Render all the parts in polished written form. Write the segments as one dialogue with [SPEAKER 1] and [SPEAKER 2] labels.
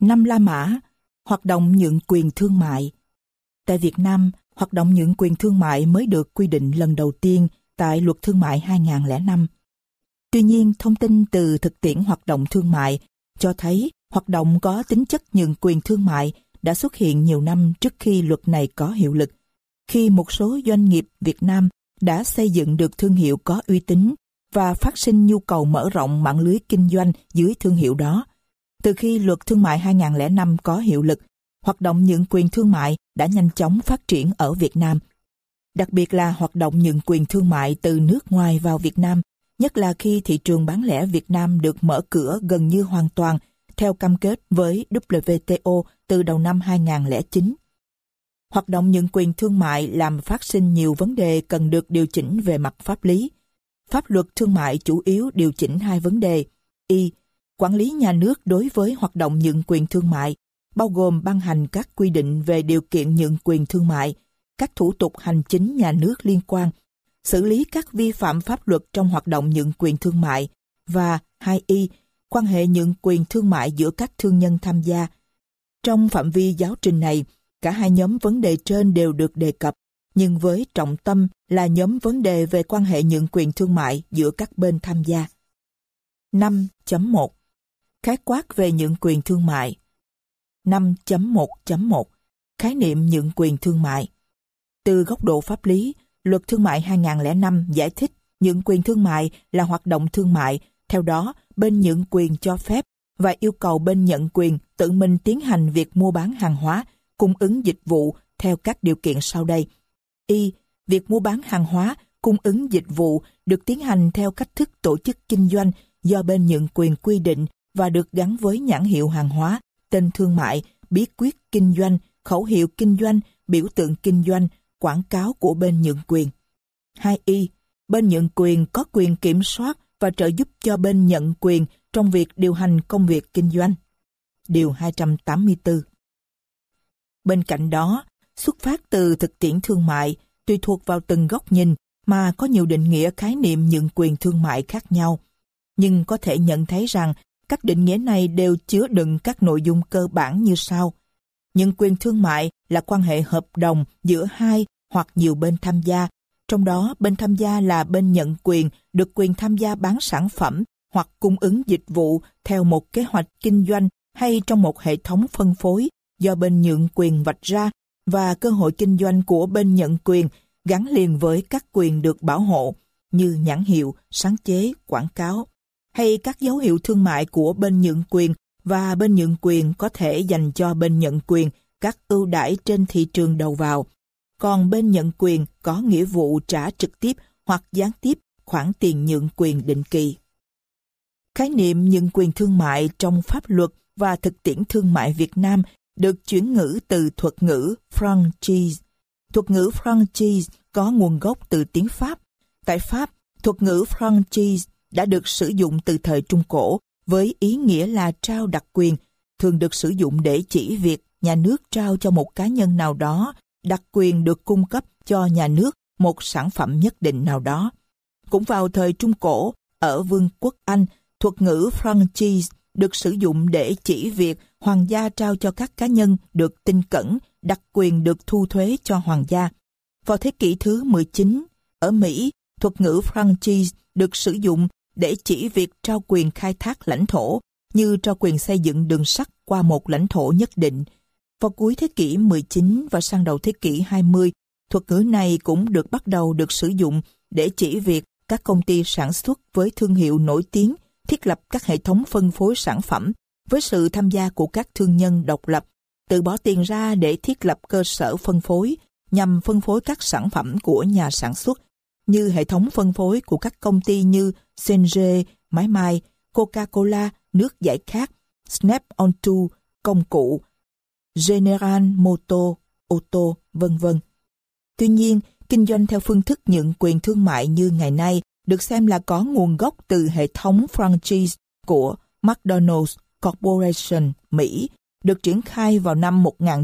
[SPEAKER 1] 5 La Mã, hoạt động nhượng quyền thương mại. Tại Việt Nam, hoạt động nhượng quyền thương mại mới được quy định lần đầu tiên tại Luật Thương mại 2005. Tuy nhiên, thông tin từ thực tiễn hoạt động thương mại cho thấy hoạt động có tính chất nhượng quyền thương mại đã xuất hiện nhiều năm trước khi luật này có hiệu lực, khi một số doanh nghiệp Việt Nam đã xây dựng được thương hiệu có uy tín và phát sinh nhu cầu mở rộng mạng lưới kinh doanh dưới thương hiệu đó. Từ khi Luật Thương mại 2005 có hiệu lực, hoạt động nhượng quyền thương mại đã nhanh chóng phát triển ở Việt Nam. Đặc biệt là hoạt động nhượng quyền thương mại từ nước ngoài vào Việt Nam, nhất là khi thị trường bán lẻ Việt Nam được mở cửa gần như hoàn toàn theo cam kết với WTO từ đầu năm 2009. Hoạt động nhượng quyền thương mại làm phát sinh nhiều vấn đề cần được điều chỉnh về mặt pháp lý. Pháp luật thương mại chủ yếu điều chỉnh hai vấn đề. Quản lý nhà nước đối với hoạt động nhượng quyền thương mại, bao gồm ban hành các quy định về điều kiện nhượng quyền thương mại, các thủ tục hành chính nhà nước liên quan, xử lý các vi phạm pháp luật trong hoạt động nhượng quyền thương mại, và 2. Quan hệ nhượng quyền thương mại giữa các thương nhân tham gia. Trong phạm vi giáo trình này, cả hai nhóm vấn đề trên đều được đề cập, nhưng với trọng tâm là nhóm vấn đề về quan hệ nhượng quyền thương mại giữa các bên tham gia. 5.1 Khái quát về nhượng quyền thương mại. 5.1.1 Khái niệm nhượng quyền thương mại. Từ góc độ pháp lý, Luật Thương mại 2005 giải thích nhượng quyền thương mại là hoạt động thương mại, theo đó bên nhượng quyền cho phép và yêu cầu bên nhận quyền tự mình tiến hành việc mua bán hàng hóa, cung ứng dịch vụ theo các điều kiện sau đây. Việc mua bán hàng hóa, cung ứng dịch vụ được tiến hành theo cách thức tổ chức kinh doanh do bên nhượng quyền quy định và được gắn với nhãn hiệu hàng hóa, tên thương mại, bí quyết kinh doanh, khẩu hiệu kinh doanh, biểu tượng kinh doanh, quảng cáo của bên nhượng quyền. 2. Bên nhượng quyền có quyền kiểm soát và trợ giúp cho bên nhận quyền trong việc điều hành công việc kinh doanh. Điều 284. Bên cạnh đó, xuất phát từ thực tiễn thương mại, tùy thuộc vào từng góc nhìn mà có nhiều định nghĩa khái niệm nhượng quyền thương mại khác nhau. Nhưng có thể nhận thấy rằng các định nghĩa này đều chứa đựng các nội dung cơ bản như sau. Nhượng quyền thương mại là quan hệ hợp đồng giữa hai hoặc nhiều bên tham gia, trong đó bên tham gia là bên nhận quyền được quyền tham gia bán sản phẩm hoặc cung ứng dịch vụ theo một kế hoạch kinh doanh hay trong một hệ thống phân phối do bên nhượng quyền vạch ra, và cơ hội kinh doanh của bên nhận quyền gắn liền với các quyền được bảo hộ như nhãn hiệu, sáng chế, quảng cáo, hay các dấu hiệu thương mại của bên nhượng quyền, và bên nhượng quyền có thể dành cho bên nhận quyền các ưu đãi trên thị trường đầu vào. Còn bên nhận quyền có nghĩa vụ trả trực tiếp hoặc gián tiếp khoản tiền nhượng quyền định kỳ. Khái niệm nhượng quyền thương mại trong pháp luật và thực tiễn thương mại Việt Nam được chuyển ngữ từ thuật ngữ franchise. Thuật ngữ franchise có nguồn gốc từ tiếng Pháp. Tại Pháp, thuật ngữ franchise đã được sử dụng từ thời Trung Cổ với ý nghĩa là trao đặc quyền, thường được sử dụng để chỉ việc nhà nước trao cho một cá nhân nào đó đặc quyền được cung cấp cho nhà nước một sản phẩm nhất định nào đó. Cũng vào thời Trung Cổ, ở Vương quốc Anh, thuật ngữ franchise được sử dụng để chỉ việc hoàng gia trao cho các cá nhân được tin cẩn đặc quyền được thu thuế cho hoàng gia. Vào thế kỷ thứ 19, ở Mỹ, thuật ngữ franchise được sử dụng để chỉ việc trao quyền khai thác lãnh thổ, như trao quyền xây dựng đường sắt qua một lãnh thổ nhất định. Vào cuối thế kỷ 19 và sang đầu thế kỷ 20, thuật ngữ này cũng bắt đầu được sử dụng để chỉ việc các công ty sản xuất với thương hiệu nổi tiếng thiết lập các hệ thống phân phối sản phẩm với sự tham gia của các thương nhân độc lập, tự bỏ tiền ra để thiết lập cơ sở phân phối nhằm phân phối các sản phẩm của nhà sản xuất, như hệ thống phân phối của các công ty như P&G, máy may, Coca-Cola, nước giải khát, Snap-on-to, công cụ, General Motors, ô tô, v.v. Tuy nhiên, kinh doanh theo phương thức nhượng quyền thương mại như ngày nay được xem là có nguồn gốc từ hệ thống franchise của McDonald's Corporation, Mỹ, được triển khai vào năm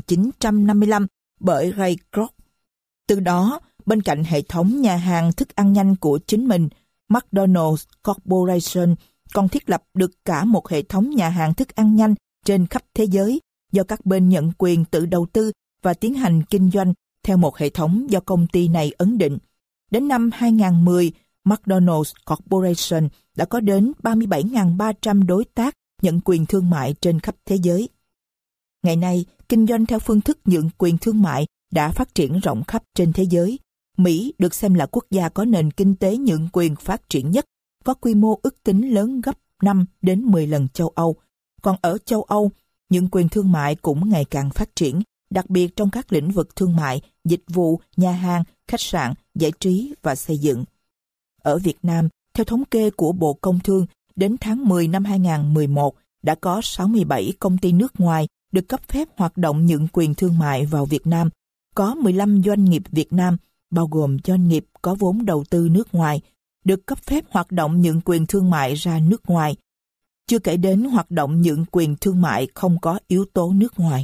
[SPEAKER 1] 1955 bởi Ray Kroc. Từ đó, bên cạnh hệ thống nhà hàng thức ăn nhanh của chính mình, McDonald's Corporation còn thiết lập được cả một hệ thống nhà hàng thức ăn nhanh trên khắp thế giới do các bên nhận quyền tự đầu tư và tiến hành kinh doanh theo một hệ thống do công ty này ấn định. Đến năm 2010, McDonald's Corporation đã có đến 37.300 đối tác nhận quyền thương mại trên khắp thế giới. Ngày nay, kinh doanh theo phương thức nhượng quyền thương mại đã phát triển rộng khắp trên thế giới. Mỹ được xem là quốc gia có nền kinh tế nhượng quyền phát triển nhất, có quy mô ước tính lớn gấp 5 đến 10 lần châu Âu. Còn ở châu Âu, nhượng quyền thương mại cũng ngày càng phát triển, đặc biệt trong các lĩnh vực thương mại, dịch vụ, nhà hàng, khách sạn, giải trí và xây dựng. Ở Việt Nam, theo thống kê của Bộ Công Thương, đến tháng 10 năm 2011, đã có 67 công ty nước ngoài được cấp phép hoạt động nhượng quyền thương mại vào Việt Nam. Có 15 doanh nghiệp Việt Nam, bao gồm doanh nghiệp có vốn đầu tư nước ngoài, được cấp phép hoạt động nhượng quyền thương mại ra nước ngoài. Chưa kể đến hoạt động nhượng quyền thương mại không có yếu tố nước ngoài.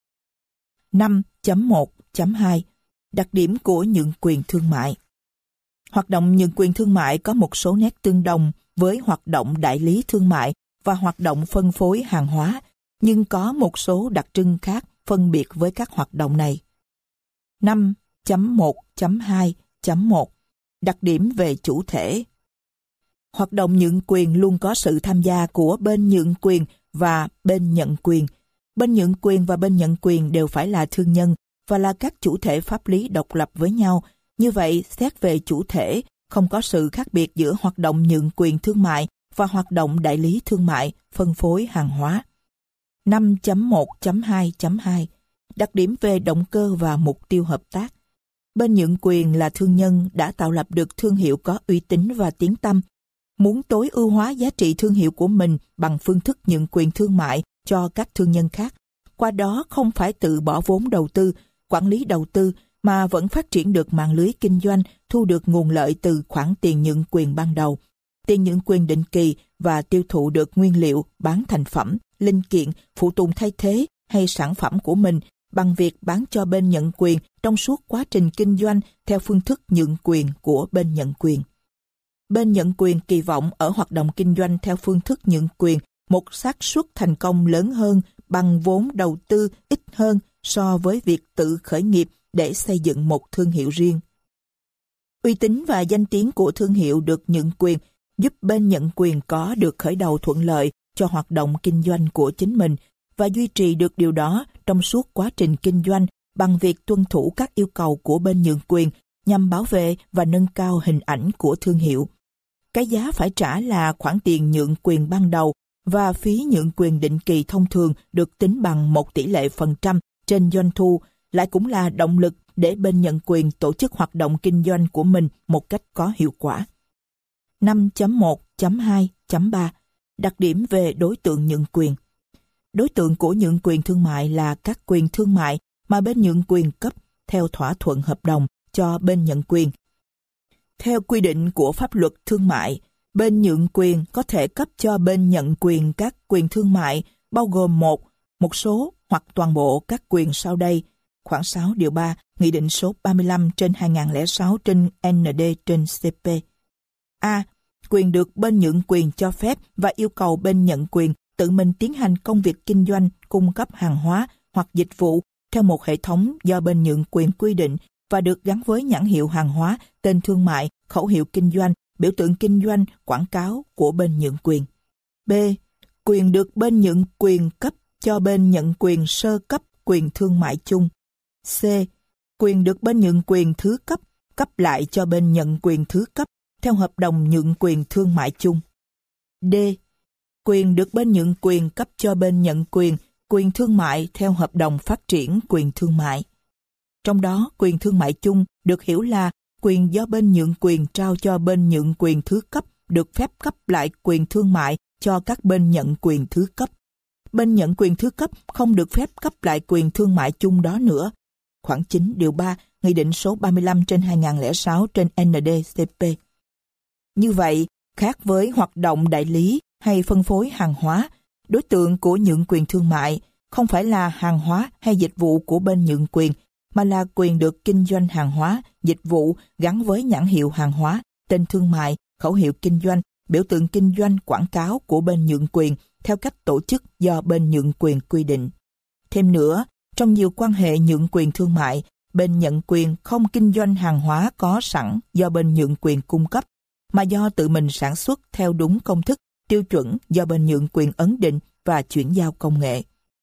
[SPEAKER 1] 5.1.2 Đặc điểm của nhượng quyền thương mại. Hoạt động nhượng quyền thương mại có một số nét tương đồng với hoạt động đại lý thương mại và hoạt động phân phối hàng hóa, nhưng có một số đặc trưng khác phân biệt với các hoạt động này. 5.1.2.1 Đặc điểm về chủ thể. Hoạt động nhượng quyền luôn có sự tham gia của bên nhượng quyền và bên nhận quyền. Bên nhượng quyền và bên nhận quyền đều phải là thương nhân và là các chủ thể pháp lý độc lập với nhau. Như vậy, xét về chủ thể, không có sự khác biệt giữa hoạt động nhượng quyền thương mại và hoạt động đại lý thương mại, phân phối hàng hóa. 5.1.2.2 Đặc điểm về động cơ và mục tiêu hợp tác. Bên nhượng quyền là thương nhân đã tạo lập được thương hiệu có uy tín và tiếng tăm, muốn tối ưu hóa giá trị thương hiệu của mình bằng phương thức nhượng quyền thương mại cho các thương nhân khác. Qua đó không phải tự bỏ vốn đầu tư, quản lý đầu tư, mà vẫn phát triển được mạng lưới kinh doanh, thu được nguồn lợi từ khoản tiền nhượng quyền ban đầu, tiền nhượng quyền định kỳ và tiêu thụ được nguyên liệu, bán thành phẩm, linh kiện, phụ tùng thay thế hay sản phẩm của mình bằng việc bán cho bên nhận quyền trong suốt quá trình kinh doanh theo phương thức nhượng quyền của bên nhận quyền. Bên nhận quyền kỳ vọng ở hoạt động kinh doanh theo phương thức nhượng quyền một xác suất thành công lớn hơn bằng vốn đầu tư ít hơn so với việc tự khởi nghiệp để xây dựng một thương hiệu riêng. Uy tín và danh tiếng của thương hiệu được nhượng quyền giúp bên nhận quyền có được khởi đầu thuận lợi cho hoạt động kinh doanh của chính mình và duy trì được điều đó trong suốt quá trình kinh doanh bằng việc tuân thủ các yêu cầu của bên nhượng quyền nhằm bảo vệ và nâng cao hình ảnh của thương hiệu. Cái giá phải trả là khoản tiền nhượng quyền ban đầu và phí nhượng quyền định kỳ thông thường được tính bằng một tỷ lệ phần trăm trên doanh thu, lại cũng là động lực để bên nhận quyền tổ chức hoạt động kinh doanh của mình một cách có hiệu quả. 5.1.2.3 Đặc điểm về đối tượng nhượng quyền. Đối tượng của nhượng quyền thương mại là các quyền thương mại mà bên nhượng quyền cấp theo thỏa thuận hợp đồng cho bên nhận quyền. Theo quy định của pháp luật thương mại, bên nhượng quyền có thể cấp cho bên nhận quyền các quyền thương mại bao gồm một số hoặc toàn bộ các quyền sau đây. Khoảng 6 điều 3, Nghị định số 35/2006 trên ND/CP. A. Quyền được bên nhượng quyền cho phép và yêu cầu bên nhận quyền tự mình tiến hành công việc kinh doanh, cung cấp hàng hóa hoặc dịch vụ theo một hệ thống do bên nhượng quyền quy định và được gắn với nhãn hiệu hàng hóa, tên thương mại, khẩu hiệu kinh doanh, biểu tượng kinh doanh, quảng cáo của bên nhượng quyền. B. Quyền được bên nhượng quyền cấp cho bên nhận quyền sơ cấp quyền thương mại chung. C. Quyền được bên nhượng quyền thứ cấp cấp lại cho bên nhận quyền thứ cấp theo hợp đồng nhượng quyền thương mại chung. D. Quyền được bên nhượng quyền cấp cho bên nhận quyền thương mại theo hợp đồng phát triển quyền thương mại. Trong đó, quyền thương mại chung được hiểu là quyền do bên nhượng quyền trao cho bên nhượng quyền thứ cấp được phép cấp lại quyền thương mại cho các bên nhận quyền thứ cấp. Bên nhận quyền thứ cấp không được phép cấp lại quyền thương mại chung đó nữa. Khoảng 9 điều 3, Nghị định số 35/2006 trên ND/CP. Như vậy, khác với hoạt động đại lý hay phân phối hàng hóa, đối tượng của nhượng quyền thương mại không phải là hàng hóa hay dịch vụ của bên nhượng quyền, mà là quyền được kinh doanh hàng hóa, dịch vụ gắn với nhãn hiệu hàng hóa, tên thương mại, khẩu hiệu kinh doanh, biểu tượng kinh doanh, quảng cáo của bên nhượng quyền theo cách tổ chức do bên nhượng quyền quy định. Thêm nữa, trong nhiều quan hệ nhượng quyền thương mại, bên nhận quyền không kinh doanh hàng hóa có sẵn do bên nhượng quyền cung cấp, mà do tự mình sản xuất theo đúng công thức, tiêu chuẩn do bên nhượng quyền ấn định và chuyển giao công nghệ.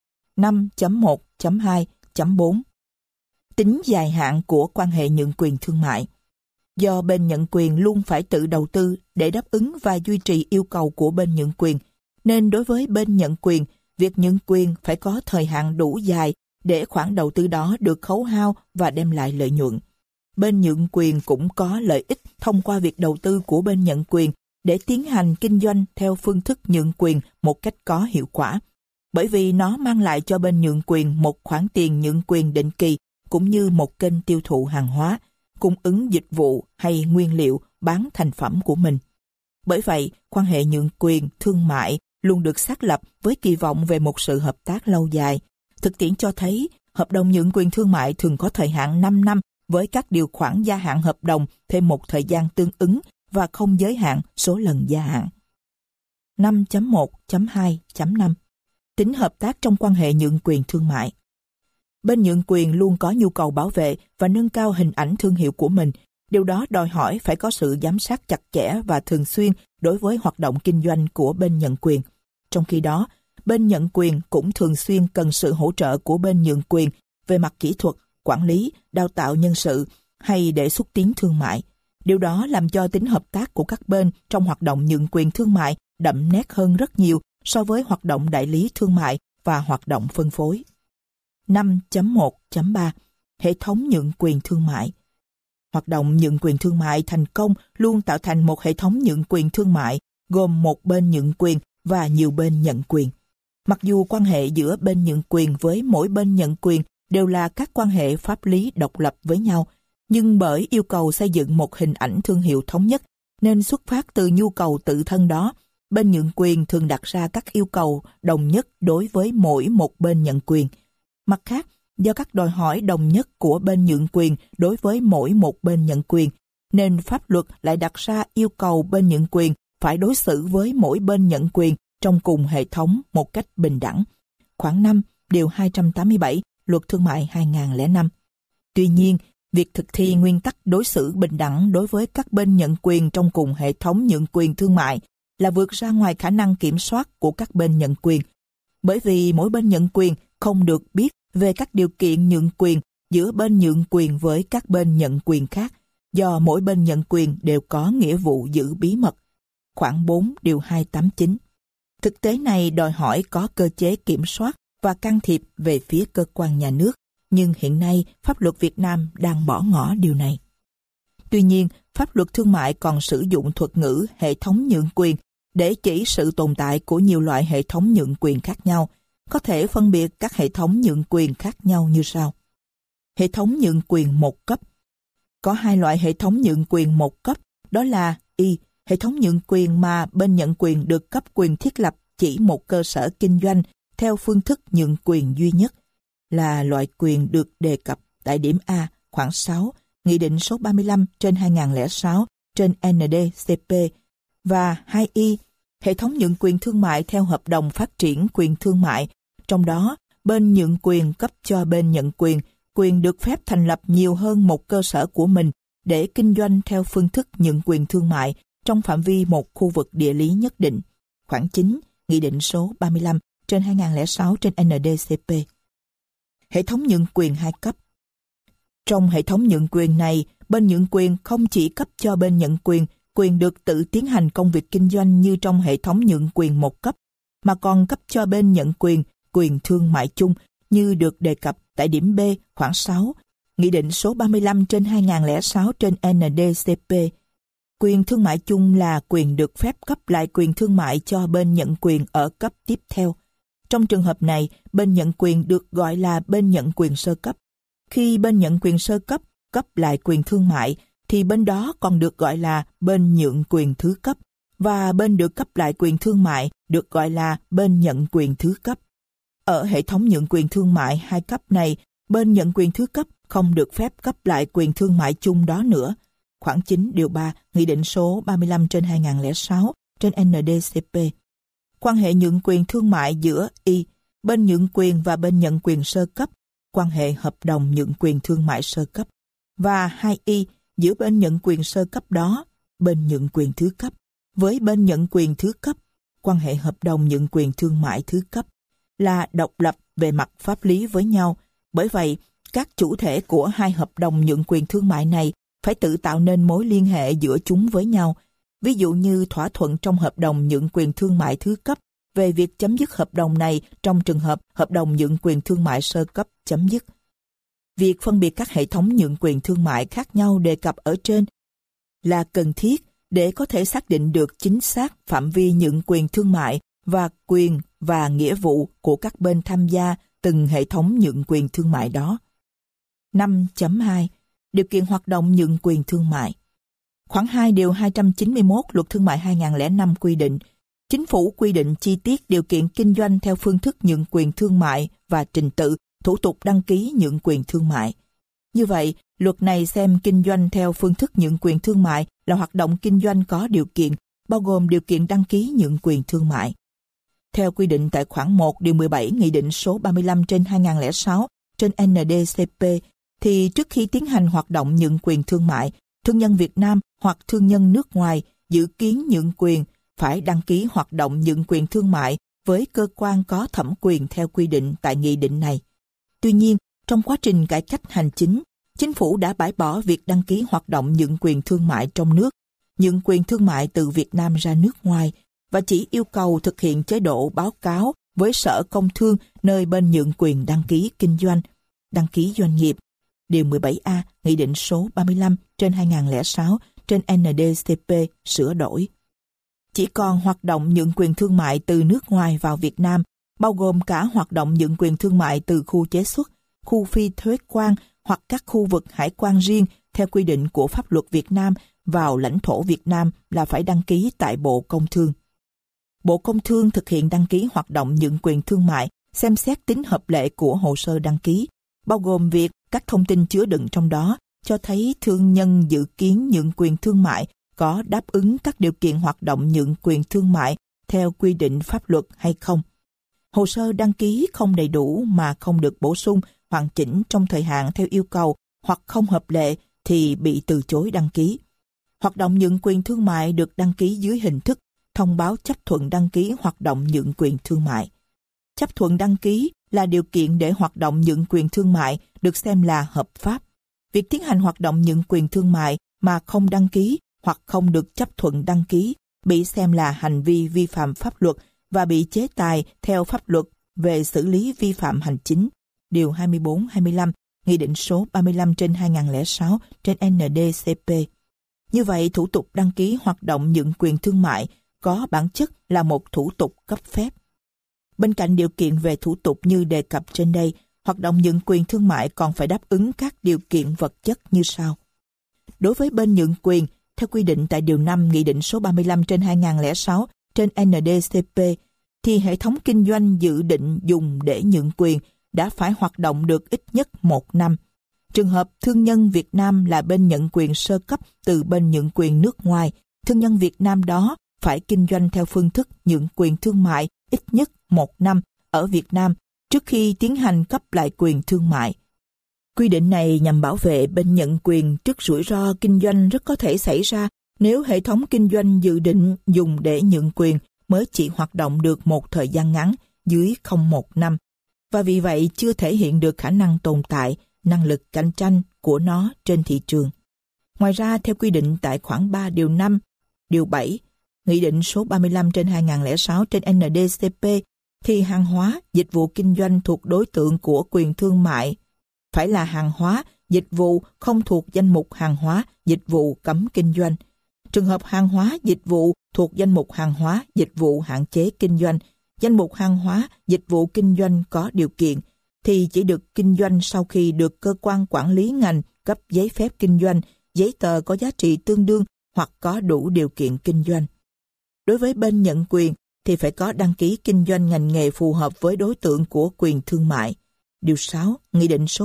[SPEAKER 1] 5.1.2.4 Tính dài hạn của quan hệ nhượng quyền thương mại. Do bên nhận quyền luôn phải tự đầu tư để đáp ứng và duy trì yêu cầu của bên nhượng quyền, nên đối với bên nhận quyền, việc nhượng quyền phải có thời hạn đủ dài để khoản đầu tư đó được khấu hao và đem lại lợi nhuận. Bên nhượng quyền cũng có lợi ích thông qua việc đầu tư của bên nhận quyền để tiến hành kinh doanh theo phương thức nhượng quyền một cách có hiệu quả, bởi vì nó mang lại cho bên nhượng quyền một khoản tiền nhượng quyền định kỳ cũng như một kênh tiêu thụ hàng hóa, cung ứng dịch vụ hay nguyên liệu bán thành phẩm của mình. Bởi vậy, quan hệ nhượng quyền thương mại luôn được xác lập với kỳ vọng về một sự hợp tác lâu dài. Thực tiễn cho thấy, hợp đồng nhượng quyền thương mại thường có thời hạn 5 năm với các điều khoản gia hạn hợp đồng thêm một thời gian tương ứng và không giới hạn số lần gia hạn. 5.1.2.5 Tính hợp tác trong quan hệ nhượng quyền thương mại. Bên nhượng quyền luôn có nhu cầu bảo vệ và nâng cao hình ảnh thương hiệu của mình. Điều đó đòi hỏi phải có sự giám sát chặt chẽ và thường xuyên đối với hoạt động kinh doanh của bên nhận quyền. Trong khi đó, bên nhận quyền cũng thường xuyên cần sự hỗ trợ của bên nhượng quyền về mặt kỹ thuật, quản lý, đào tạo nhân sự hay để xúc tiến thương mại. Điều đó làm cho tính hợp tác của các bên trong hoạt động nhượng quyền thương mại đậm nét hơn rất nhiều so với hoạt động đại lý thương mại và hoạt động phân phối. 5.1.3 Hệ thống nhượng quyền thương mại. Hoạt động nhượng quyền thương mại thành công luôn tạo thành một hệ thống nhượng quyền thương mại gồm một bên nhượng quyền và nhiều bên nhận quyền. Mặc dù quan hệ giữa bên nhượng quyền với mỗi bên nhận quyền đều là các quan hệ pháp lý độc lập với nhau, nhưng bởi yêu cầu xây dựng một hình ảnh thương hiệu thống nhất nên xuất phát từ nhu cầu tự thân đó, bên nhượng quyền thường đặt ra các yêu cầu đồng nhất đối với mỗi một bên nhận quyền. Mặt khác, do các đòi hỏi đồng nhất của bên nhượng quyền đối với mỗi một bên nhận quyền, nên pháp luật lại đặt ra yêu cầu bên nhượng quyền phải đối xử với mỗi bên nhận quyền trong cùng hệ thống một cách bình đẳng. Khoảng 5, điều 287, Luật Thương mại 2005. Tuy nhiên, việc thực thi nguyên tắc đối xử bình đẳng đối với các bên nhận quyền trong cùng hệ thống nhượng quyền thương mại là vượt ra ngoài khả năng kiểm soát của các bên nhận quyền, bởi vì mỗi bên nhận quyền không được biết về các điều kiện nhượng quyền giữa bên nhượng quyền với các bên nhận quyền khác, do mỗi bên nhận quyền đều có nghĩa vụ giữ bí mật. Khoảng 4 điều 289. Thực tế này đòi hỏi có cơ chế kiểm soát và can thiệp về phía cơ quan nhà nước, nhưng hiện nay pháp luật Việt Nam đang bỏ ngỏ điều này. Tuy nhiên, pháp luật thương mại còn sử dụng thuật ngữ hệ thống nhượng quyền để chỉ sự tồn tại của nhiều loại hệ thống nhượng quyền khác nhau, có thể phân biệt các hệ thống nhượng quyền khác nhau như sau. Hệ thống nhượng quyền một cấp. Có hai loại hệ thống nhượng quyền một cấp, đó là y. Hệ thống nhượng quyền mà bên nhận quyền được cấp quyền thiết lập chỉ một cơ sở kinh doanh theo phương thức nhượng quyền duy nhất, là loại quyền được đề cập tại điểm A khoảng 6, Nghị định số 35/2006 trên ND-CP, và 2y. Hệ thống nhượng quyền thương mại theo hợp đồng phát triển quyền thương mại, trong đó bên nhượng quyền cấp cho bên nhận quyền được phép thành lập nhiều hơn một cơ sở của mình để kinh doanh theo phương thức nhượng quyền thương mại trong phạm vi một khu vực địa lý nhất định. Khoảng 9, Nghị định số 35/2006 trên ND-CP. Hệ thống nhượng quyền hai cấp. Trong hệ thống nhượng quyền này, bên nhượng quyền không chỉ cấp cho bên nhận quyền được tự tiến hành công việc kinh doanh như trong hệ thống nhượng quyền một cấp, mà còn cấp cho bên nhận quyền thương mại chung như được đề cập tại điểm B khoảng 6, Nghị định số 35/2006 trên ND-CP. Quyền thương mại chung là quyền được phép cấp lại quyền thương mại cho bên nhận quyền ở cấp tiếp theo. Trong trường hợp này, bên nhận quyền được gọi là bên nhận quyền sơ cấp. Khi bên nhận quyền sơ cấp cấp lại quyền thương mại, thì bên đó còn được gọi là bên nhượng quyền thứ cấp, và bên được cấp lại quyền thương mại được gọi là bên nhận quyền thứ cấp. Ở hệ thống nhượng quyền thương mại hai cấp này, bên nhận quyền thứ cấp không được phép cấp lại quyền thương mại chung đó nữa. Khoảng 9 điều 3, Nghị định số 35/2006 trên ND-CP. quan hệ nhượng quyền thương mại giữa Y, bên nhượng quyền và bên nhận quyền sơ cấp, quan hệ hợp đồng nhượng quyền thương mại sơ cấp, và 2Y giữa bên nhận quyền sơ cấp đó, bên nhượng quyền thứ cấp, với bên nhận quyền thứ cấp, quan hệ hợp đồng nhượng quyền thương mại thứ cấp, là độc lập về mặt pháp lý với nhau. Bởi vậy, các chủ thể của hai hợp đồng nhượng quyền thương mại này phải tự tạo nên mối liên hệ giữa chúng với nhau. Ví dụ như thỏa thuận trong hợp đồng nhượng quyền thương mại thứ cấp về việc chấm dứt hợp đồng này trong trường hợp hợp đồng nhượng quyền thương mại sơ cấp chấm dứt. Việc phân biệt các hệ thống nhượng quyền thương mại khác nhau đề cập ở trên là cần thiết để có thể xác định được chính xác phạm vi nhượng quyền thương mại và quyền và nghĩa vụ của các bên tham gia từng hệ thống nhượng quyền thương mại đó. 5.2. Điều kiện hoạt động nhượng quyền thương mại. Khoản 2 điều 291 Luật Thương mại 2005 quy định, Chính phủ quy định chi tiết điều kiện kinh doanh theo phương thức nhượng quyền thương mại và trình tự, thủ tục đăng ký nhượng quyền thương mại. Như vậy, luật này xem kinh doanh theo phương thức nhượng quyền thương mại là hoạt động kinh doanh có điều kiện, bao gồm điều kiện đăng ký nhượng quyền thương mại. Theo quy định tại khoản 1 điều 17 Nghị định số 35/2006 trên NDCP, thì trước khi tiến hành hoạt động nhượng quyền thương mại, thương nhân Việt Nam hoặc thương nhân nước ngoài dự kiến nhượng quyền phải đăng ký hoạt động nhượng quyền thương mại với cơ quan có thẩm quyền theo quy định tại nghị định này. Tuy nhiên, trong quá trình cải cách hành chính, Chính phủ đã bãi bỏ việc đăng ký hoạt động nhượng quyền thương mại trong nước, nhượng quyền thương mại từ Việt Nam ra nước ngoài, và chỉ yêu cầu thực hiện chế độ báo cáo với Sở Công Thương nơi bên nhượng quyền đăng ký kinh doanh, đăng ký doanh nghiệp. Điều 17A, Nghị định số 35/2006 trên NDCP sửa đổi. Chỉ còn hoạt động nhượng quyền thương mại từ nước ngoài vào Việt Nam, bao gồm cả hoạt động nhượng quyền thương mại từ khu chế xuất, khu phi thuế quan hoặc các khu vực hải quan riêng theo quy định của pháp luật Việt Nam vào lãnh thổ Việt Nam là phải đăng ký tại Bộ Công Thương. Bộ Công Thương thực hiện đăng ký hoạt động nhượng quyền thương mại, xem xét tính hợp lệ của hồ sơ đăng ký, bao gồm việc các thông tin chứa đựng trong đó cho thấy thương nhân dự kiến nhượng quyền thương mại có đáp ứng các điều kiện hoạt động nhượng quyền thương mại theo quy định pháp luật hay không. Hồ sơ đăng ký không đầy đủ mà không được bổ sung, hoàn chỉnh trong thời hạn theo yêu cầu hoặc không hợp lệ thì bị từ chối đăng ký. Hoạt động nhượng quyền thương mại được đăng ký dưới hình thức thông báo chấp thuận đăng ký hoạt động nhượng quyền thương mại. Chấp thuận đăng ký là điều kiện để hoạt động nhượng quyền thương mại được xem là hợp pháp. Việc tiến hành hoạt động nhượng quyền thương mại mà không đăng ký hoặc không được chấp thuận đăng ký bị xem là hành vi vi phạm pháp luật và bị chế tài theo pháp luật về xử lý vi phạm hành chính. Điều 24-25, Nghị định số 35/2006 trên NDCP. Như vậy, thủ tục đăng ký hoạt động nhượng quyền thương mại có bản chất là một thủ tục cấp phép. Bên cạnh điều kiện về thủ tục như đề cập trên đây, hoạt động nhượng quyền thương mại còn phải đáp ứng các điều kiện vật chất như sau. Đối với bên nhượng quyền, theo quy định tại Điều 5 Nghị định số 35/2006 trên NDCP, thì hệ thống kinh doanh dự định dùng để nhượng quyền đã phải hoạt động được ít nhất 1 năm. Trường hợp thương nhân Việt Nam là bên nhận quyền sơ cấp từ bên nhượng quyền nước ngoài, thương nhân Việt Nam đó phải kinh doanh theo phương thức nhượng quyền thương mại ít nhất 1 năm ở Việt Nam trước khi tiến hành cấp lại quyền thương mại. Quy định này nhằm bảo vệ bên nhận quyền trước rủi ro kinh doanh rất có thể xảy ra nếu hệ thống kinh doanh dự định dùng để nhượng quyền mới chỉ hoạt động được một thời gian ngắn dưới 1 năm, và vì vậy chưa thể hiện được khả năng tồn tại, năng lực cạnh tranh của nó trên thị trường. Ngoài ra, theo quy định tại khoản 3 điều 5, điều 7, Nghị định số 35/2006 trên NDCP, thì hàng hóa, dịch vụ kinh doanh thuộc đối tượng của quyền thương mại phải là hàng hóa, dịch vụ không thuộc danh mục hàng hóa, dịch vụ cấm kinh doanh. Trường hợp hàng hóa, dịch vụ thuộc danh mục hàng hóa, dịch vụ hạn chế kinh doanh, danh mục hàng hóa, dịch vụ kinh doanh có điều kiện, thì chỉ được kinh doanh sau khi được cơ quan quản lý ngành cấp giấy phép kinh doanh, giấy tờ có giá trị tương đương hoặc có đủ điều kiện kinh doanh. Đối với bên nhận quyền thì phải có đăng ký kinh doanh ngành nghề phù hợp với đối tượng của quyền thương mại. Điều 6, Nghị định số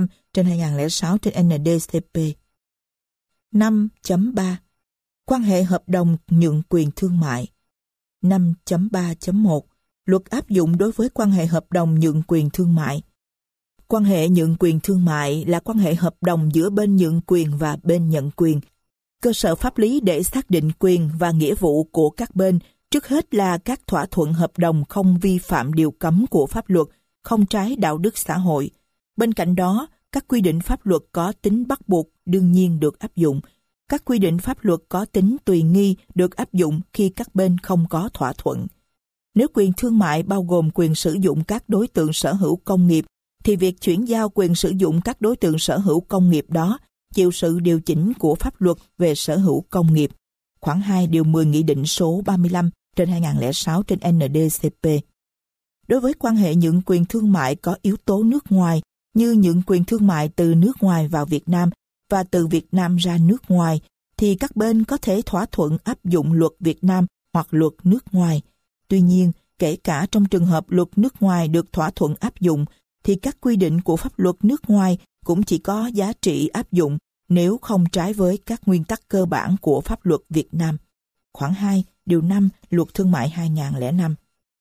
[SPEAKER 1] 35/2006 trên NDCP. 5.3. Quan hệ hợp đồng nhượng quyền thương mại. 5.3.1 Luật áp dụng đối với quan hệ hợp đồng nhượng quyền thương mại. Quan hệ nhượng quyền thương mại là quan hệ hợp đồng giữa bên nhượng quyền và bên nhận quyền. Cơ sở pháp lý để xác định quyền và nghĩa vụ của các bên trước hết là các thỏa thuận hợp đồng không vi phạm điều cấm của pháp luật, không trái đạo đức xã hội. Bên cạnh đó, các quy định pháp luật có tính bắt buộc đương nhiên được áp dụng. Các quy định pháp luật có tính tùy nghi được áp dụng khi các bên không có thỏa thuận. Nếu quyền thương mại bao gồm quyền sử dụng các đối tượng sở hữu công nghiệp, thì việc chuyển giao quyền sử dụng các đối tượng sở hữu công nghiệp đó chịu sự điều chỉnh của pháp luật về sở hữu công nghiệp. Khoản 2 điều 10 Nghị định số 35/2006 trên NDCP. Đối với quan hệ nhượng quyền thương mại có yếu tố nước ngoài, như nhượng quyền thương mại từ nước ngoài vào Việt Nam và từ Việt Nam ra nước ngoài, thì các bên có thể thỏa thuận áp dụng luật Việt Nam hoặc luật nước ngoài. Tuy nhiên, kể cả trong trường hợp luật nước ngoài được thỏa thuận áp dụng, thì các quy định của pháp luật nước ngoài cũng chỉ có giá trị áp dụng nếu không trái với các nguyên tắc cơ bản của pháp luật Việt Nam. Khoản 2, điều 5, Luật Thương mại 2005.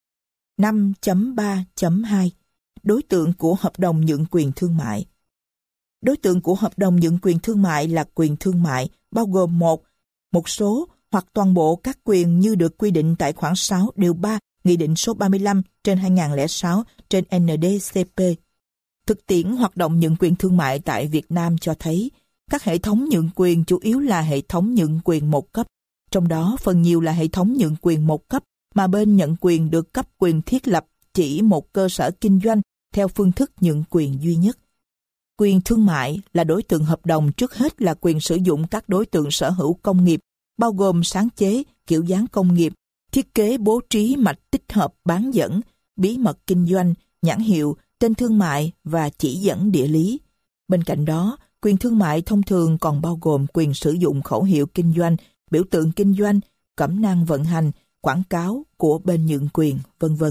[SPEAKER 1] 5.3.2 Đối tượng của hợp đồng nhượng quyền thương mại. Đối tượng của hợp đồng nhượng quyền thương mại là quyền thương mại, bao gồm một số hoặc toàn bộ các quyền như được quy định tại khoản 6 điều 3 Nghị định số 35 trên 2006 trên NDCP. Thực tiễn hoạt động nhượng quyền thương mại tại Việt Nam cho thấy các hệ thống nhượng quyền chủ yếu là hệ thống nhượng quyền một cấp, trong đó phần nhiều là hệ thống nhượng quyền một cấp mà bên nhận quyền được cấp quyền thiết lập chỉ một cơ sở kinh doanh theo phương thức nhượng quyền duy nhất. Quyền thương mại là đối tượng hợp đồng trước hết là quyền sử dụng các đối tượng sở hữu công nghiệp, bao gồm sáng chế, kiểu dáng công nghiệp, thiết kế bố trí mạch tích hợp bán dẫn, bí mật kinh doanh, nhãn hiệu, tên thương mại và chỉ dẫn địa lý. Bên cạnh đó, quyền thương mại thông thường còn bao gồm quyền sử dụng khẩu hiệu kinh doanh, biểu tượng kinh doanh, cẩm nang vận hành, quảng cáo của bên nhượng quyền, v.v.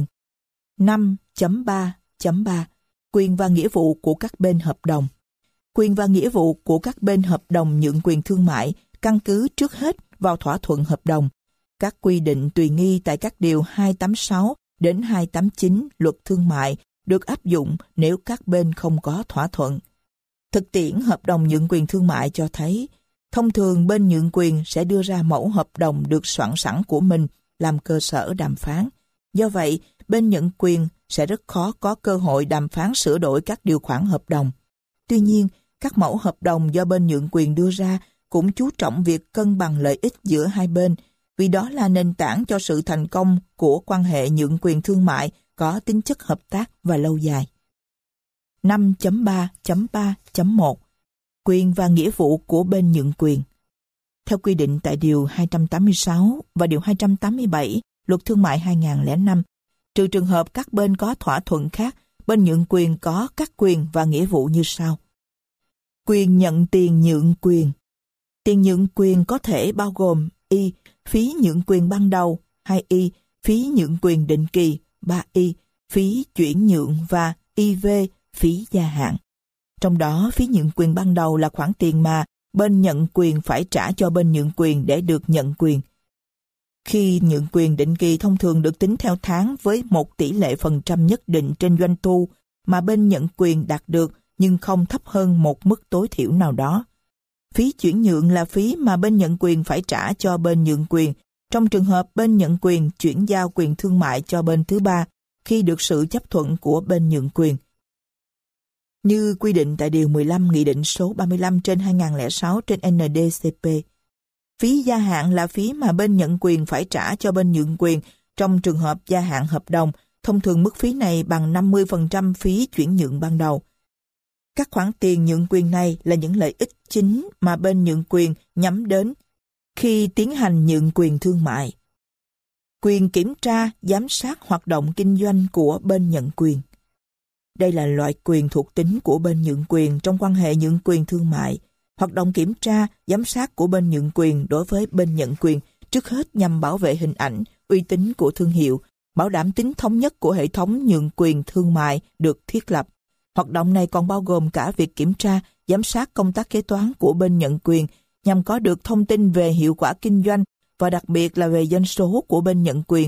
[SPEAKER 1] 5.3.3 Quyền và nghĩa vụ của các bên hợp đồng. Quyền và nghĩa vụ của các bên hợp đồng nhượng quyền thương mại căn cứ trước hết vào thỏa thuận hợp đồng. Các quy định tùy nghi tại các điều 286 đến 289 Luật Thương mại được áp dụng nếu các bên không có thỏa thuận. Thực tiễn hợp đồng nhượng quyền thương mại cho thấy, thông thường bên nhượng quyền sẽ đưa ra mẫu hợp đồng được soạn sẵn của mình làm cơ sở đàm phán. Do vậy, bên nhận quyền sẽ rất khó có cơ hội đàm phán sửa đổi các điều khoản hợp đồng. Tuy nhiên, các mẫu hợp đồng do bên nhượng quyền đưa ra cũng chú trọng việc cân bằng lợi ích giữa hai bên, vì đó là nền tảng cho sự thành công của quan hệ nhượng quyền thương mại có tính chất hợp tác và lâu dài. 5.3.3.1 Quyền và nghĩa vụ của bên nhượng quyền. Theo quy định tại Điều 286 và Điều 287 Luật Thương mại 2005, trừ trường hợp các bên có thỏa thuận khác, bên nhượng quyền có các quyền và nghĩa vụ như sau. Quyền nhận tiền nhượng quyền. Tiền nhượng quyền có thể bao gồm y. Phí nhượng quyền ban đầu, 2y. Phí nhượng quyền định kỳ, 3y. Phí chuyển nhượng và IV. Phí gia hạn. Trong đó, phí nhượng quyền ban đầu là khoản tiền mà bên nhận quyền phải trả cho bên nhượng quyền để được nhận quyền. Khi nhượng quyền định kỳ thông thường được tính theo tháng với một tỷ lệ phần trăm nhất định trên doanh thu mà bên nhận quyền đạt được nhưng không thấp hơn một mức tối thiểu nào đó. Phí chuyển nhượng là phí mà bên nhận quyền phải trả cho bên nhượng quyền trong trường hợp bên nhận quyền chuyển giao quyền thương mại cho bên thứ ba khi được sự chấp thuận của bên nhượng quyền. Như quy định tại Điều 15 Nghị định số 35 trên 2006 trên NDCP. Phí gia hạn là phí mà bên nhận quyền phải trả cho bên nhượng quyền trong trường hợp gia hạn hợp đồng, thông thường mức phí này bằng 50% phí chuyển nhượng ban đầu. Các khoản tiền nhượng quyền này là những lợi ích chính mà bên nhượng quyền nhắm đến khi tiến hành nhượng quyền thương mại. Quyền kiểm tra, giám sát hoạt động kinh doanh của bên nhận quyền. Đây là loại quyền thuộc tính của bên nhượng quyền trong quan hệ nhượng quyền thương mại. Hoạt động kiểm tra, giám sát của bên nhượng quyền đối với bên nhận quyền trước hết nhằm bảo vệ hình ảnh, uy tín của thương hiệu, bảo đảm tính thống nhất của hệ thống nhượng quyền thương mại được thiết lập. Hoạt động này còn bao gồm cả việc kiểm tra, giám sát công tác kế toán của bên nhận quyền nhằm có được thông tin về hiệu quả kinh doanh và đặc biệt là về doanh số của bên nhận quyền,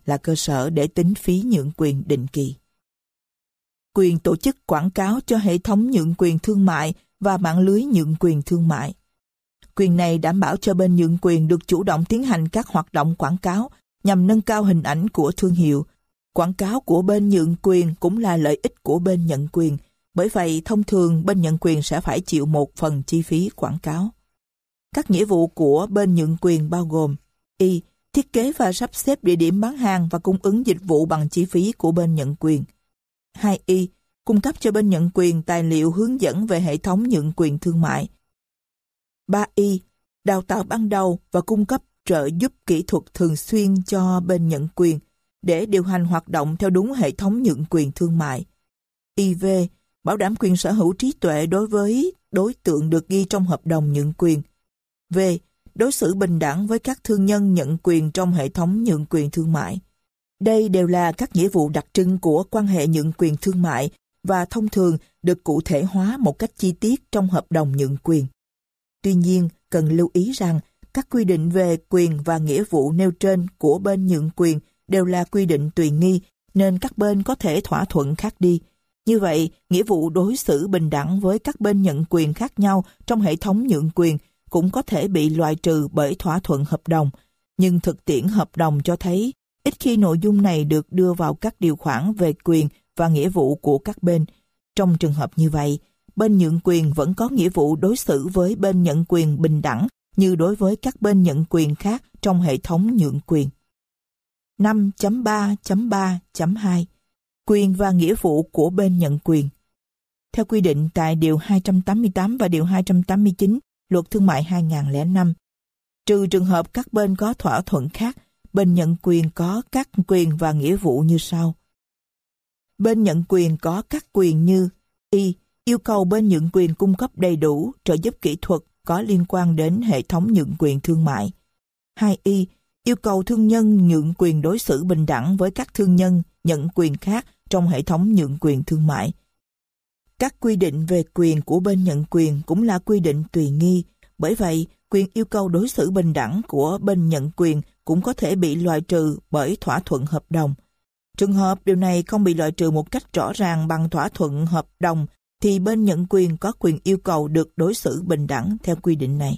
[SPEAKER 1] là cơ sở để tính phí nhượng quyền định kỳ. Quyền tổ chức quảng cáo cho hệ thống nhượng quyền thương mại và mạng lưới nhượng quyền thương mại. Quyền này đảm bảo cho bên nhượng quyền được chủ động tiến hành các hoạt động quảng cáo nhằm nâng cao hình ảnh của thương hiệu. Quảng cáo của bên nhượng quyền cũng là lợi ích của bên nhận quyền. Bởi vậy, thông thường bên nhận quyền sẽ phải chịu một phần chi phí quảng cáo. Các nghĩa vụ của bên nhượng quyền bao gồm: y. Thiết kế và sắp xếp địa điểm bán hàng và cung ứng dịch vụ bằng chi phí của bên nhận quyền. 2y. Cung cấp cho bên nhận quyền tài liệu hướng dẫn về hệ thống nhượng quyền thương mại. 3y. Đào tạo ban đầu và cung cấp trợ giúp kỹ thuật thường xuyên cho bên nhận quyền để điều hành hoạt động theo đúng hệ thống nhượng quyền thương mại. IV. Bảo đảm quyền sở hữu trí tuệ đối với đối tượng được ghi trong hợp đồng nhượng quyền. V. Đối xử bình đẳng với các thương nhân nhận quyền trong hệ thống nhượng quyền thương mại. Đây đều là các nghĩa vụ đặc trưng của quan hệ nhượng quyền thương mại và thông thường được cụ thể hóa một cách chi tiết trong hợp đồng nhượng quyền. Tuy nhiên, cần lưu ý rằng các quy định về quyền và nghĩa vụ nêu trên của bên nhượng quyền đều là quy định tùy nghi, nên các bên có thể thỏa thuận khác đi. Như vậy, nghĩa vụ đối xử bình đẳng với các bên nhận quyền khác nhau trong hệ thống nhượng quyền cũng có thể bị loại trừ bởi thỏa thuận hợp đồng, nhưng thực tiễn hợp đồng cho thấy ít khi nội dung này được đưa vào các điều khoản về quyền và nghĩa vụ của các bên. Trong trường hợp như vậy, bên nhượng quyền vẫn có nghĩa vụ đối xử với bên nhận quyền bình đẳng như đối với các bên nhận quyền khác trong hệ thống nhượng quyền. 5.3.3.2 Quyền và nghĩa vụ của bên nhận quyền. Theo quy định tại Điều 288 và Điều 289 Luật Thương mại 2005, trừ trường hợp các bên có thỏa thuận khác, bên nhận quyền có các quyền và nghĩa vụ như sau. Bên nhận quyền có các quyền như: y. Yêu cầu bên nhượng quyền cung cấp đầy đủ trợ giúp kỹ thuật có liên quan đến hệ thống nhượng quyền thương mại. 2y. Yêu cầu thương nhân nhượng quyền đối xử bình đẳng với các thương nhân nhận quyền khác trong hệ thống nhượng quyền thương mại. Các quy định về quyền của bên nhận quyền cũng là quy định tùy nghi, bởi vậy quyền yêu cầu đối xử bình đẳng của bên nhận quyền cũng có thể bị loại trừ bởi thỏa thuận hợp đồng. Trường hợp điều này không bị loại trừ một cách rõ ràng bằng thỏa thuận hợp đồng thì bên nhận quyền có quyền yêu cầu được đối xử bình đẳng theo quy định này.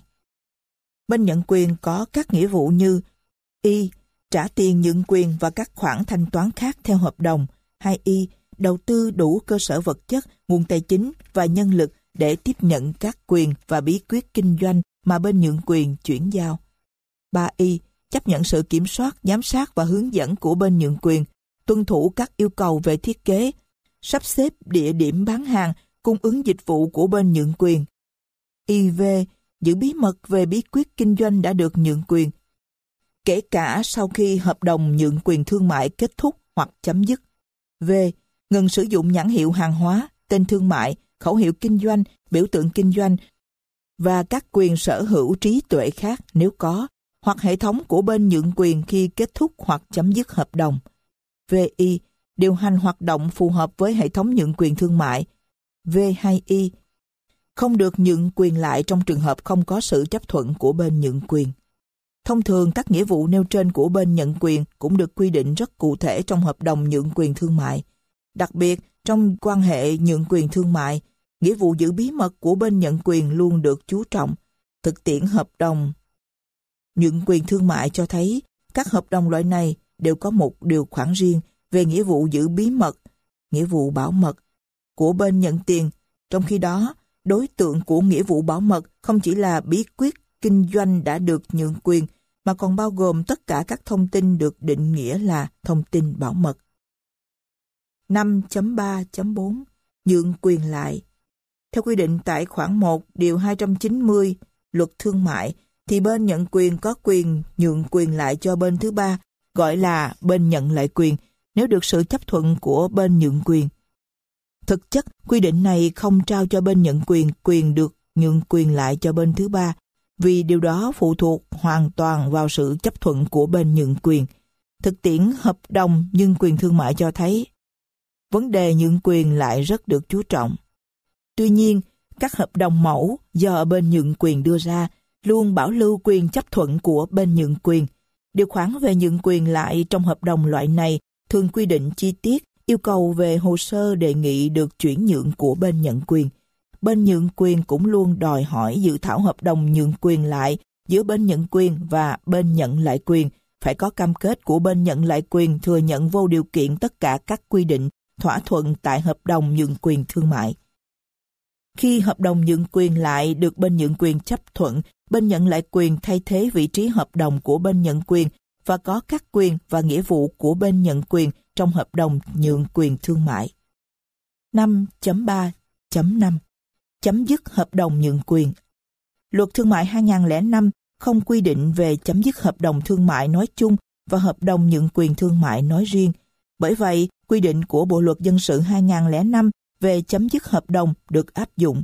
[SPEAKER 1] Bên nhận quyền có các nghĩa vụ như: y. Trả tiền nhượng quyền và các khoản thanh toán khác theo hợp đồng. 2y. Đầu tư đủ cơ sở vật chất, nguồn tài chính và nhân lực để tiếp nhận các quyền và bí quyết kinh doanh mà bên nhượng quyền chuyển giao. 3y. Chấp nhận sự kiểm soát, giám sát và hướng dẫn của bên nhượng quyền, tuân thủ các yêu cầu về thiết kế, sắp xếp địa điểm bán hàng, cung ứng dịch vụ của bên nhượng quyền. IV. Giữ bí mật về bí quyết kinh doanh đã được nhượng quyền, kể cả sau khi hợp đồng nhượng quyền thương mại kết thúc hoặc chấm dứt. V. Ngừng sử dụng nhãn hiệu hàng hóa, tên thương mại, khẩu hiệu kinh doanh, biểu tượng kinh doanh và các quyền sở hữu trí tuệ khác nếu có, hoặc hệ thống của bên nhượng quyền khi kết thúc hoặc chấm dứt hợp đồng. VI. Điều hành hoạt động phù hợp với hệ thống nhượng quyền thương mại. V2I. Không được nhượng quyền lại trong trường hợp không có sự chấp thuận của bên nhượng quyền. Thông thường, các nghĩa vụ nêu trên của bên nhận quyền cũng được quy định rất cụ thể trong hợp đồng nhượng quyền thương mại. Đặc biệt, trong quan hệ nhượng quyền thương mại, nghĩa vụ giữ bí mật của bên nhận quyền luôn được chú trọng. Thực tiễn hợp đồng nhượng quyền thương mại cho thấy các hợp đồng loại này đều có một điều khoản riêng về nghĩa vụ giữ bí mật, nghĩa vụ bảo mật của bên nhận tiền. Trong khi đó, đối tượng của nghĩa vụ bảo mật không chỉ là bí quyết kinh doanh đã được nhượng quyền, mà còn bao gồm tất cả các thông tin được định nghĩa là thông tin bảo mật. 5.3.4 Nhượng quyền lại. Theo quy định tại khoản 1 Điều 290 Luật Thương mại, thì bên nhận quyền có quyền nhượng quyền lại cho bên thứ ba, gọi là bên nhận lại quyền, nếu được sự chấp thuận của bên nhượng quyền. Thực chất, quy định này không trao cho bên nhận quyền quyền được nhượng quyền lại cho bên thứ ba, vì điều đó phụ thuộc hoàn toàn vào sự chấp thuận của bên nhượng quyền. Thực tiễn hợp đồng nhưng quyền thương mại cho thấy vấn đề nhượng quyền lại rất được chú trọng. Tuy nhiên, các hợp đồng mẫu do bên nhượng quyền đưa ra luôn bảo lưu quyền chấp thuận của bên nhượng quyền. Điều khoản về nhượng quyền lại trong hợp đồng loại này thường quy định chi tiết yêu cầu về hồ sơ đề nghị được chuyển nhượng của bên nhận quyền. Bên nhượng quyền cũng luôn đòi hỏi dự thảo hợp đồng nhượng quyền lại giữa bên nhận quyền và bên nhận lại quyền phải có cam kết của bên nhận lại quyền thừa nhận vô điều kiện tất cả các quy định thỏa thuận tại hợp đồng nhượng quyền thương mại. Khi hợp đồng nhượng quyền lại được bên nhượng quyền chấp thuận, bên nhận lại quyền thay thế vị trí hợp đồng của bên nhận quyền và có các quyền và nghĩa vụ của bên nhận quyền trong hợp đồng nhượng quyền thương mại. 5.3.5 Chấm dứt hợp đồng nhượng quyền. Luật Thương mại 2005 không quy định về chấm dứt hợp đồng thương mại nói chung và hợp đồng nhượng quyền thương mại nói riêng. Bởi vậy, quy định của Bộ Luật Dân sự 2005 về chấm dứt hợp đồng được áp dụng.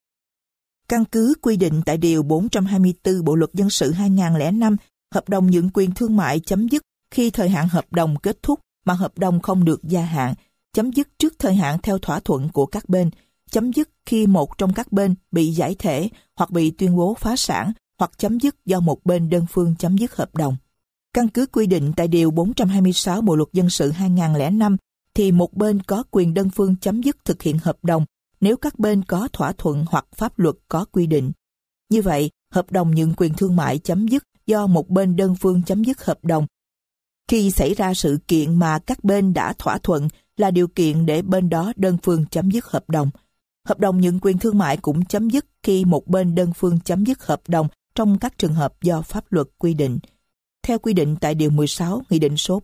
[SPEAKER 1] Căn cứ quy định tại Điều 424 Bộ Luật Dân sự 2005, hợp đồng nhượng quyền thương mại chấm dứt khi thời hạn hợp đồng kết thúc mà hợp đồng không được gia hạn, chấm dứt trước thời hạn theo thỏa thuận của các bên, chấm dứt khi một trong các bên bị giải thể hoặc bị tuyên bố phá sản, hoặc chấm dứt do một bên đơn phương chấm dứt hợp đồng. Căn cứ quy định tại Điều 426 Bộ Luật Dân sự 2005, thì một bên có quyền đơn phương chấm dứt thực hiện hợp đồng nếu các bên có thỏa thuận hoặc pháp luật có quy định. Như vậy, hợp đồng nhượng quyền thương mại chấm dứt do một bên đơn phương chấm dứt hợp đồng khi xảy ra sự kiện mà các bên đã thỏa thuận là điều kiện để bên đó đơn phương chấm dứt hợp đồng. Hợp đồng nhượng quyền thương mại cũng chấm dứt khi một bên đơn phương chấm dứt hợp đồng trong các trường hợp do pháp luật quy định. Theo quy định tại Điều 16 Nghị định số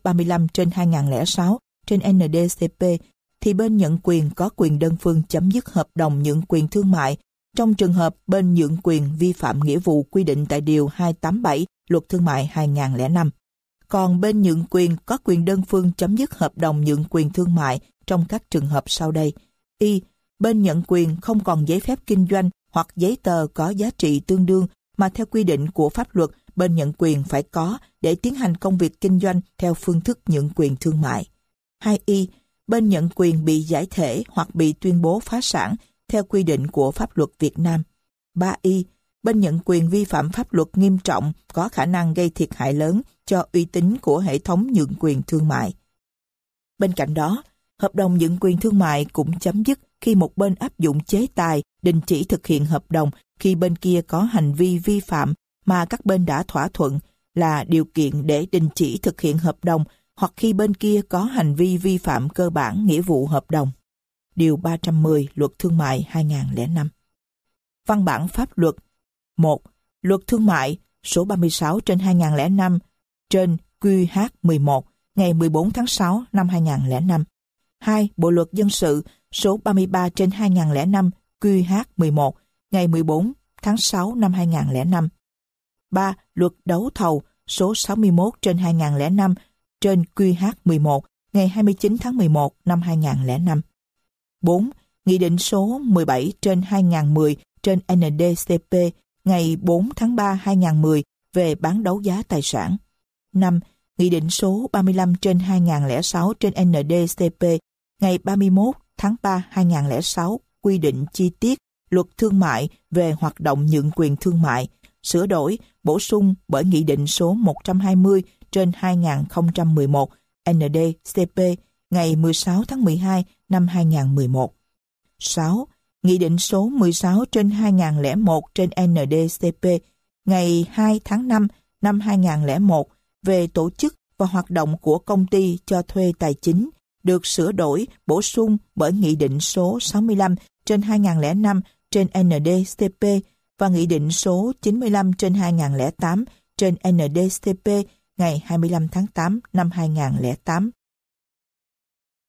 [SPEAKER 1] 35/2006 trên NDCP, thì bên nhận quyền có quyền đơn phương chấm dứt hợp đồng nhượng quyền thương mại trong trường hợp bên nhượng quyền vi phạm nghĩa vụ quy định tại Điều 287 Luật Thương mại 2005. Còn bên nhượng quyền có quyền đơn phương chấm dứt hợp đồng nhượng quyền thương mại trong các trường hợp sau đây. Y. Bên nhận quyền không còn giấy phép kinh doanh hoặc giấy tờ có giá trị tương đương mà theo quy định của pháp luật bên nhận quyền phải có để tiến hành công việc kinh doanh theo phương thức nhượng quyền thương mại. 2y. Bên nhận quyền bị giải thể hoặc bị tuyên bố phá sản theo quy định của pháp luật Việt Nam. 3y. Bên nhận quyền vi phạm pháp luật nghiêm trọng có khả năng gây thiệt hại lớn cho uy tín của hệ thống nhượng quyền thương mại. Bên cạnh đó, hợp đồng nhượng quyền thương mại cũng chấm dứt khi một bên áp dụng chế tài đình chỉ thực hiện hợp đồng khi bên kia có hành vi vi phạm mà các bên đã thỏa thuận là điều kiện để đình chỉ thực hiện hợp đồng, hoặc khi bên kia có hành vi vi phạm cơ bản nghĩa vụ hợp đồng. Điều 310 Luật Thương mại 2005. Văn bản pháp luật. 1. Luật Thương mại số 36 trên 2005 trên QH11 ngày 14 tháng 6 năm 2005. 2. Bộ Luật Dân sự số 33 trên 2005 QH11 ngày 14 tháng 6 năm 2005. 3. Luật Đấu thầu số 61 trên 2005 trên QH11 ngày 29 tháng 11 năm 2005. 4. Nghị định số 17 trên 2010 trên NDCP ngày 4 tháng 3 2010 về bán đấu giá tài sản. 5. Nghị định số 35 trên 2006 trên NDCP ngày 31 tháng 3 2006 quy định chi tiết luật thương mại về hoạt động nhượng quyền thương mại, sửa đổi, bổ sung bởi Nghị định số 120 trên 2011 NDCP ngày 16 tháng 12 năm 2011. 6. Nghị định số 16 trên 2001 trên NDCP ngày 2 tháng 5 năm 2001 về tổ chức và hoạt động của công ty cho thuê tài chính được sửa đổi, bổ sung bởi Nghị định số 65 trên 2005 trên NDCP và Nghị định số 95 trên 2008 trên NDCP ngày 25 tháng 8 năm 2008